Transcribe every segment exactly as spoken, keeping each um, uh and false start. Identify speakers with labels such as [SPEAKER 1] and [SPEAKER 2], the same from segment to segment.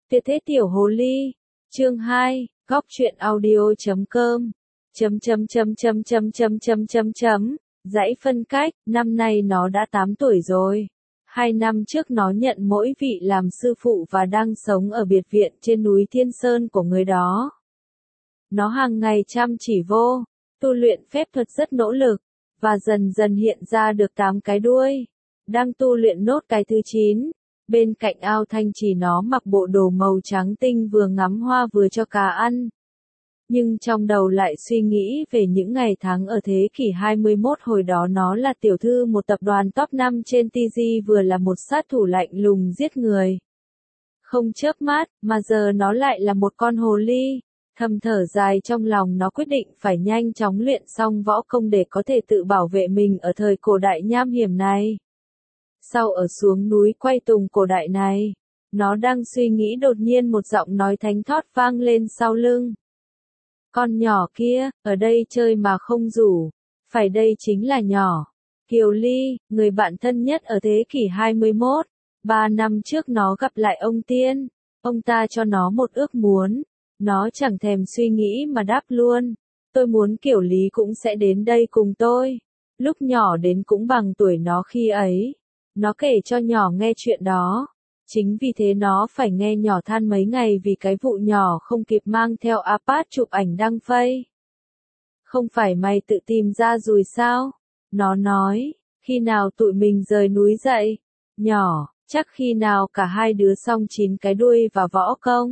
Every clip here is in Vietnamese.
[SPEAKER 1] Tuyệt thế tiểu hồ ly. Chương hai, góc truyện audio chấm com. Chấm chấm chấm chấm chấm chấm chấm chấm chấm. Dãy phân cách, năm nay nó đã tám tuổi rồi. Hai năm trước nó nhận mỗi vị làm sư phụ và đang sống ở biệt viện trên núi Thiên Sơn của người đó. Nó hàng ngày chăm chỉ vô, tu luyện phép thuật rất nỗ lực, và dần dần hiện ra được tám cái đuôi. Đang tu luyện nốt cái thứ chín. Bên cạnh ao thanh trì nó mặc bộ đồ màu trắng tinh vừa ngắm hoa vừa cho cá ăn. Nhưng trong đầu lại suy nghĩ về những ngày tháng ở thế kỷ hai mươi mốt, hồi đó nó là tiểu thư một tập đoàn top năm trên ti gi, vừa là một sát thủ lạnh lùng giết người không chớp mắt, mà giờ nó lại là một con hồ ly. Thầm thở dài trong lòng, nó quyết định phải nhanh chóng luyện xong võ công để có thể tự bảo vệ mình ở thời cổ đại nham hiểm này. Sau ở xuống núi quay tùng cổ đại này, nó đang suy nghĩ đột nhiên một giọng nói thánh thót vang lên sau lưng. Con nhỏ kia, ở đây chơi mà không rủ, phải đây chính là nhỏ Kiều Ly, người bạn thân nhất ở thế kỷ hai mươi mốt. Ba năm trước nó gặp lại ông Tiên, ông ta cho nó một ước muốn, nó chẳng thèm suy nghĩ mà đáp luôn. Tôi muốn Kiều Lý cũng sẽ đến đây cùng tôi. Lúc nhỏ đến cũng bằng tuổi nó khi ấy. Nó kể cho nhỏ nghe chuyện đó. Chính vì thế nó phải nghe nhỏ than mấy ngày vì cái vụ nhỏ không kịp mang theo iPad chụp ảnh đăng Face. Không phải mày tự tìm ra rồi sao? Nó nói, khi nào tụi mình rời núi dậy? Nhỏ, chắc khi nào cả hai đứa xong chín cái đuôi và võ công.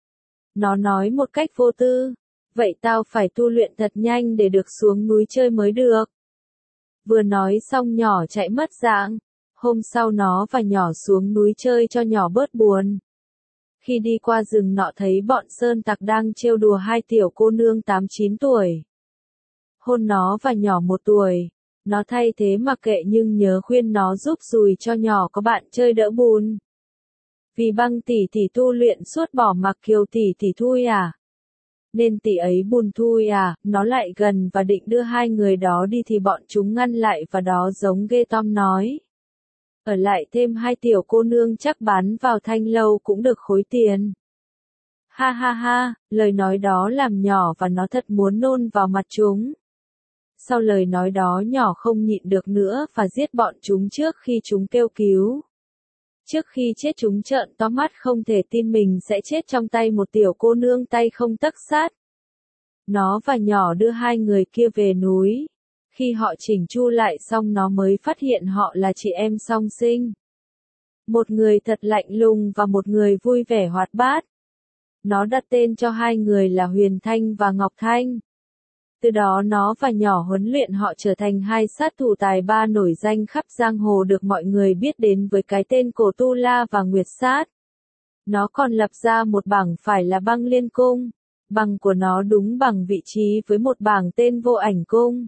[SPEAKER 1] Nó nói một cách vô tư, vậy tao phải tu luyện thật nhanh để được xuống núi chơi mới được. Vừa nói xong nhỏ chạy mất dạng. Hôm sau nó và nhỏ xuống núi chơi cho nhỏ bớt buồn. Khi đi qua rừng nọ thấy bọn sơn tặc đang trêu đùa hai tiểu cô nương tám chín tuổi. Hôn nó và nhỏ một tuổi. Nó thay thế mà kệ nhưng nhớ khuyên nó giúp dùi cho nhỏ có bạn chơi đỡ buồn. Vì Băng tỷ tỷ tu luyện suốt bỏ mặc Kiều tỷ tỷ thui à? Nên tỷ ấy buồn thui à? Nó lại gần và định đưa hai người đó đi thì bọn chúng ngăn lại và đó giống ghê Tom nói. Ở lại thêm hai tiểu cô nương chắc bán vào thanh lâu cũng được khối tiền. Ha ha ha, lời nói đó làm nhỏ và nó thật muốn nôn vào mặt chúng. Sau lời nói đó nhỏ không nhịn được nữa và giết bọn chúng trước khi chúng kêu cứu. Trước khi chết chúng trợn to mắt không thể tin mình sẽ chết trong tay một tiểu cô nương tay không tấc sắt. Nó và nhỏ đưa hai người kia về núi. Khi họ chỉnh chu lại xong nó mới phát hiện họ là chị em song sinh. Một người thật lạnh lùng và một người vui vẻ hoạt bát. Nó đặt tên cho hai người là Huyền Thanh và Ngọc Thanh. Từ đó nó và nhỏ huấn luyện họ trở thành hai sát thủ tài ba nổi danh khắp giang hồ được mọi người biết đến với cái tên Cổ Tu La và Nguyệt Sát. Nó còn lập ra một bảng phải là Băng Liên Cung. Bằng của nó đúng bằng vị trí với một bảng tên Vô Ảnh Cung.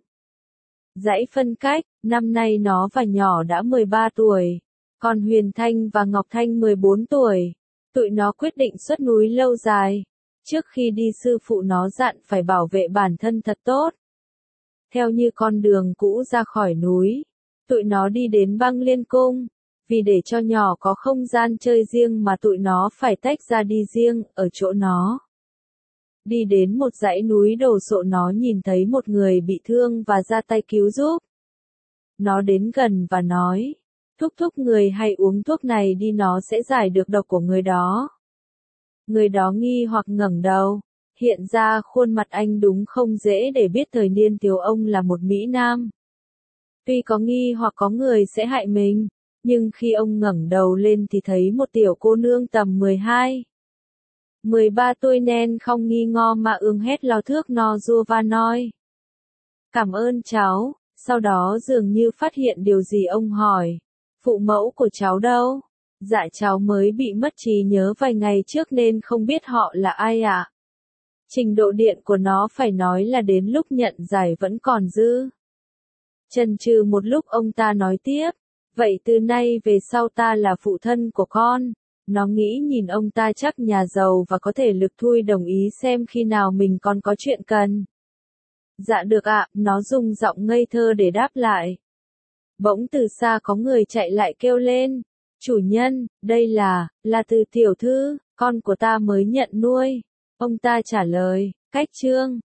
[SPEAKER 1] Dãy phân cách, năm nay nó và nhỏ đã mười ba tuổi, còn Huyền Thanh và Ngọc Thanh mười bốn tuổi. Tụi nó quyết định xuất núi lâu dài. Trước khi đi sư phụ nó dặn phải bảo vệ bản thân thật tốt. Theo như con đường cũ ra khỏi núi, tụi nó đi đến Băng Liên Cung. Vì để cho nhỏ có không gian chơi riêng mà tụi nó phải tách ra đi riêng, ở chỗ nó. Đi đến một dãy núi đồ sộ nó nhìn thấy một người bị thương và ra tay cứu giúp. Nó đến gần và nói, thúc thúc người hay uống thuốc này đi nó sẽ giải được độc của người đó. Người đó nghi hoặc ngẩng đầu, hiện ra khuôn mặt anh đúng không dễ để biết thời niên thiếu ông là một Mỹ Nam. Tuy có nghi hoặc có người sẽ hại mình, nhưng khi ông ngẩng đầu lên thì thấy một tiểu cô nương tầm mười hai. mười ba tuổi nên không nghi ngờ mà ương hét lao thước no rua và nói. Cảm ơn cháu, sau đó dường như phát hiện điều gì ông hỏi. Phụ mẫu của cháu đâu? Dạ cháu mới bị mất trí nhớ vài ngày trước nên không biết họ là ai ạ. À? Trình độ điện của nó phải nói là đến lúc nhận giải vẫn còn dư. Chần chừ một lúc ông ta nói tiếp. Vậy từ nay về sau ta là phụ thân của con. Nó nghĩ nhìn ông ta chắc nhà giàu và có thể lực thui đồng ý xem khi nào mình còn có chuyện cần. Dạ được ạ, nó dùng giọng ngây thơ để đáp lại. Bỗng từ xa có người chạy lại kêu lên. Chủ nhân, đây là, là từ tiểu thư, Con của ta mới nhận nuôi. Ông ta trả lời, cách chương.